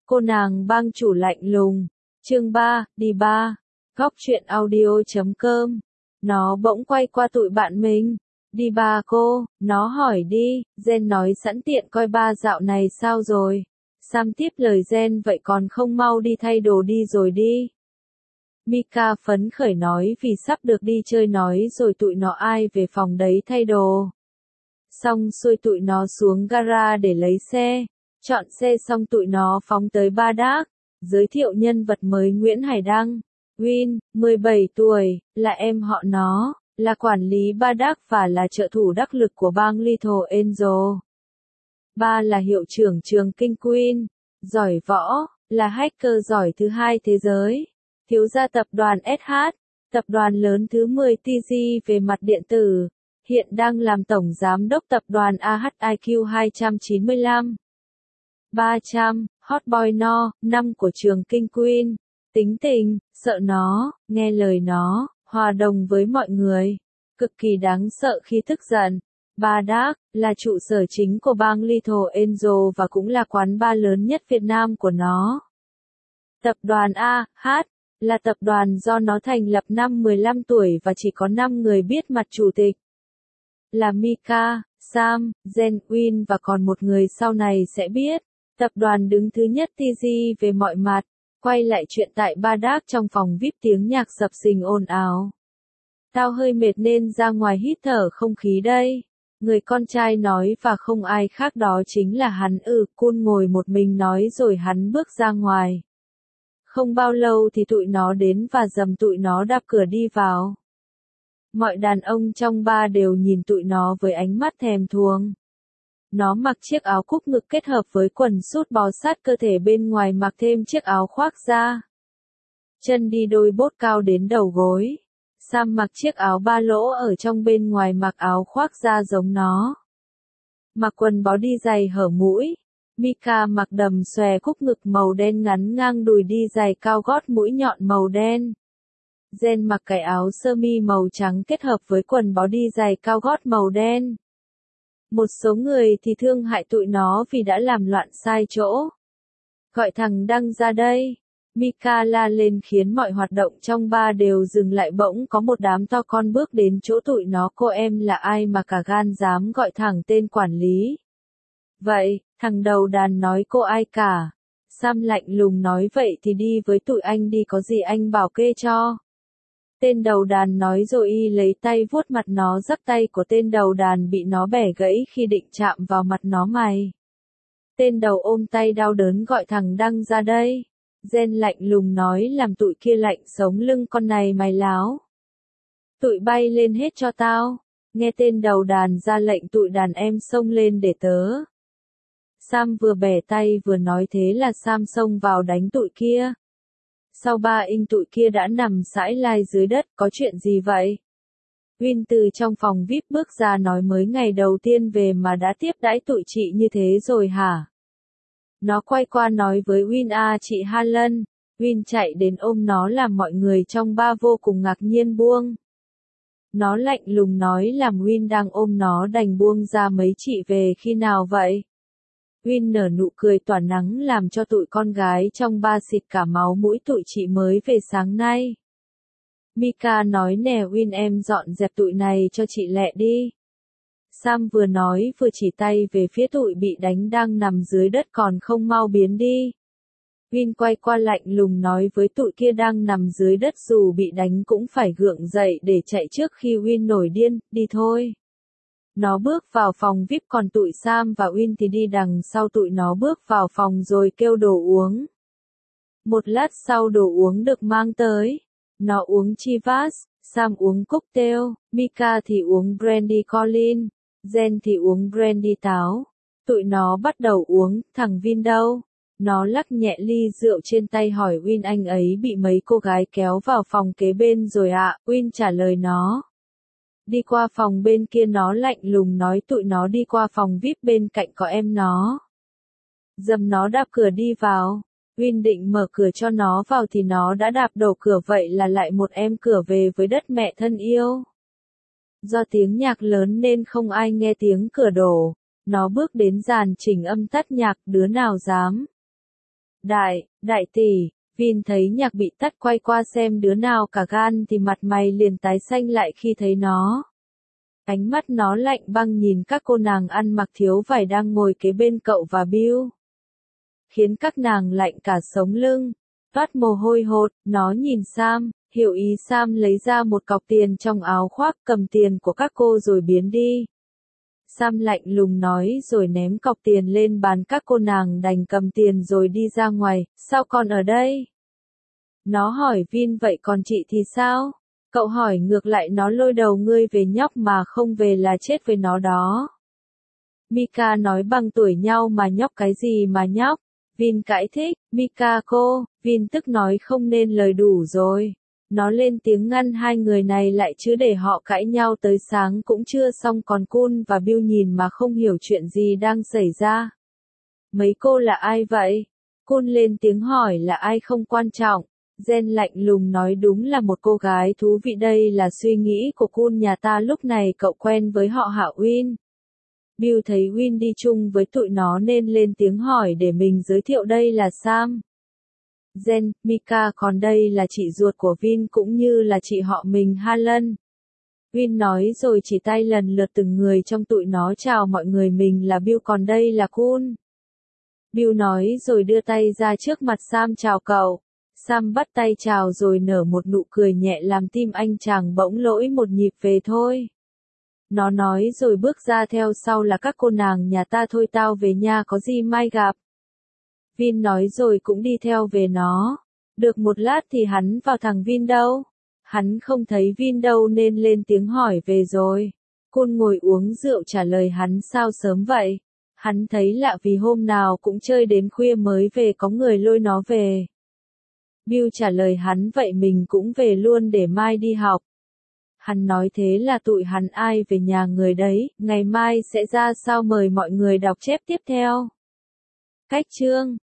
Cô nàng bang chủ lạnh lùng. Chương 3, đi ba. Góc truyện audio.com. Nó bỗng quay qua tụi bạn mình. Đi ba cô, nó hỏi đi, Jen nói sẵn tiện coi ba dạo này sao rồi. Sam tiếp lời Jen vậy còn không mau đi thay đồ đi rồi đi. Mika phấn khởi nói vì sắp được đi chơi nói rồi tụi nó ai về phòng đấy thay đồ. Xong xuôi tụi nó xuống gara để lấy xe. Chọn xe xong tụi nó phóng tới Ba Đác. Giới thiệu nhân vật mới Nguyễn Hải Đăng. Win, 17 tuổi, là em họ nó, là quản lý Ba Đác và là trợ thủ đắc lực của bang Little Angel. Ba là hiệu trưởng trường King Queen, giỏi võ, là hacker giỏi thứ hai thế giới. Thiếu gia tập đoàn SH, tập đoàn lớn thứ 10 TG về mặt điện tử, hiện đang làm tổng giám đốc tập đoàn AHIQ 295. 300, hot boy no, 5 của trường King Queen. Tính tình, sợ nó, nghe lời nó, hòa đồng với mọi người. Cực kỳ đáng sợ khi tức giận. Ba Đác, là trụ sở chính của bang Little Angel và cũng là quán bar lớn nhất Việt Nam của nó. Tập đoàn AH, là tập đoàn do nó thành lập năm 15 tuổi và chỉ có 5 người biết mặt chủ tịch. Là Mika, Sam, Jen, Win và còn một người sau này sẽ biết. Tập đoàn đứng thứ nhất TG về mọi mặt. Quay lại chuyện tại Ba Đác trong phòng VIP tiếng nhạc sập sình ồn ào. Tao hơi mệt nên ra ngoài hít thở không khí đây. Người con trai nói và không ai khác đó chính là hắn. Kun ngồi một mình nói rồi hắn bước ra ngoài. Không bao lâu thì tụi nó đến và dầm tụi nó đạp cửa đi vào. Mọi đàn ông trong bar đều nhìn tụi nó với ánh mắt thèm thuồng. Nó mặc chiếc áo cúc ngực kết hợp với quần sút bó sát cơ thể bên ngoài mặc thêm chiếc áo khoác da. Chân đi đôi bốt cao đến đầu gối. Sam mặc chiếc áo ba lỗ ở trong bên ngoài mặc áo khoác da giống nó. Mặc quần body dày hở mũi. Mika mặc đầm xòe cúc ngực màu đen ngắn ngang đùi đi giày cao gót mũi nhọn màu đen. Jen mặc cái áo sơ mi màu trắng kết hợp với quần body dày cao gót màu đen. Một số người thì thương hại tụi nó vì đã làm loạn sai chỗ. Gọi thằng Đăng ra đây. Mika la lên khiến mọi hoạt động trong bar đều dừng lại bỗng có một đám to con bước đến chỗ tụi nó. Cô em là ai mà cả gan dám gọi thẳng tên quản lý? Vậy, thằng đầu đàn nói cô ai cả. Sam lạnh lùng nói vậy thì đi với tụi anh đi có gì anh bảo kê cho. Tên đầu đàn nói rồi y lấy tay vuốt mặt nó rắc tay của tên đầu đàn bị nó bẻ gãy khi định chạm vào mặt nó mày. Tên đầu ôm tay đau đớn gọi thằng Đăng ra đây. Jen lạnh lùng nói làm tụi kia lạnh sống lưng con này mày láo. Tụi bay lên hết cho tao. Nghe tên đầu đàn ra lệnh tụi đàn em xông lên để tớ. Sam vừa bẻ tay vừa nói thế là Sam xông vào đánh tụi kia. Sau 3 inch tụi kia đã nằm sãi lai dưới đất, có chuyện gì vậy? Win từ trong phòng VIP bước ra nói mới ngày đầu tiên về mà đã tiếp đãi tụi chị như thế rồi hả? Nó quay qua nói với Win chị Helen. Win chạy đến ôm nó làm mọi người trong bar vô cùng ngạc nhiên buông. Nó lạnh lùng nói làm Win đang ôm nó đành buông ra mấy chị về khi nào vậy? Win nở nụ cười tỏa nắng làm cho tụi con gái trong bar xịt cả máu mũi tụi chị mới về sáng nay. Mika nói nè Win em dọn dẹp tụi này cho chị lẹ đi. Sam vừa nói vừa chỉ tay về phía tụi bị đánh đang nằm dưới đất còn không mau biến đi. Win quay qua lạnh lùng nói với tụi kia đang nằm dưới đất dù bị đánh cũng phải gượng dậy để chạy trước khi Win nổi điên, đi thôi. Nó bước vào phòng VIP còn tụi Sam và Win thì đi đằng sau tụi nó bước vào phòng rồi kêu đồ uống. Một lát sau đồ uống được mang tới. Nó uống Chivas, Sam uống cocktail, Mika thì uống brandy Colin, Jen thì uống brandy táo. Tụi nó bắt đầu uống, thằng Vin đâu? Nó lắc nhẹ ly rượu trên tay hỏi Win anh ấy bị mấy cô gái kéo vào phòng kế bên rồi ạ. Win trả lời nó. Đi qua phòng bên kia nó lạnh lùng nói tụi nó đi qua phòng VIP bên cạnh có em nó. Dầm nó đạp cửa đi vào. Win định mở cửa cho nó vào thì nó đã đạp đổ cửa vậy là lại một em cửa về với đất mẹ thân yêu. Do tiếng nhạc lớn nên không ai nghe tiếng cửa đổ. Nó bước đến dàn chỉnh âm tắt nhạc đứa nào dám. Đại tỷ, Vin thấy nhạc bị tắt quay qua xem đứa nào cả gan thì mặt mày liền tái xanh lại khi thấy nó. Ánh mắt nó lạnh băng nhìn các cô nàng ăn mặc thiếu vải đang ngồi kế bên cậu và Bill. Khiến các nàng lạnh cả sống lưng, toát mồ hôi hột, nó nhìn Sam, hiểu ý Sam lấy ra một cọc tiền trong áo khoác cầm tiền của các cô rồi biến đi. Sam lạnh lùng nói rồi ném cọc tiền lên bàn các cô nàng đành cầm tiền rồi đi ra ngoài, sao con ở đây? Nó hỏi Vin vậy còn chị thì sao? Cậu hỏi ngược lại nó lôi đầu ngươi về nhóc mà không về là chết với nó đó. Mika nói bằng tuổi nhau mà nhóc cái gì mà nhóc? Vin cãi thích, Mika cô, Vin tức nói không nên lời đủ rồi. Nó lên tiếng ngăn hai người này lại chứ để họ cãi nhau tới sáng cũng chưa xong còn Kun và Bill nhìn mà không hiểu chuyện gì đang xảy ra. Mấy cô là ai vậy? Kun lên tiếng hỏi là ai không quan trọng. Jen lạnh lùng nói đúng là một cô gái thú vị đây là suy nghĩ của Kun nhà ta lúc này cậu quen với họ hả Win? Bill thấy Win đi chung với tụi nó nên lên tiếng hỏi để mình giới thiệu đây là Sam. Jen, Mika còn đây là chị ruột của Vin cũng như là chị họ mình Helen. Win nói rồi chỉ tay lần lượt từng người trong tụi nó chào mọi người mình là Bill còn đây là Kun. Bill nói rồi đưa tay ra trước mặt Sam chào cậu. Sam bắt tay chào rồi nở một nụ cười nhẹ làm tim anh chàng bỗng lỗi một nhịp về thôi. Nó nói rồi bước ra theo sau là các cô nàng nhà ta thôi tao về nha có gì mai gặp. Vin nói rồi cũng đi theo về nó. Được một lát thì hắn vào thằng Vin đâu? Hắn không thấy Vin đâu nên lên tiếng hỏi về rồi. Kun ngồi uống rượu trả lời hắn sao sớm vậy? Hắn thấy lạ vì hôm nào cũng chơi đến khuya mới về có người lôi nó về. Bill trả lời hắn vậy mình cũng về luôn để mai đi học. Hắn nói thế là tụi hắn ai về nhà người đấy, ngày mai sẽ ra sao mời mọi người đọc chép tiếp theo. Cách chương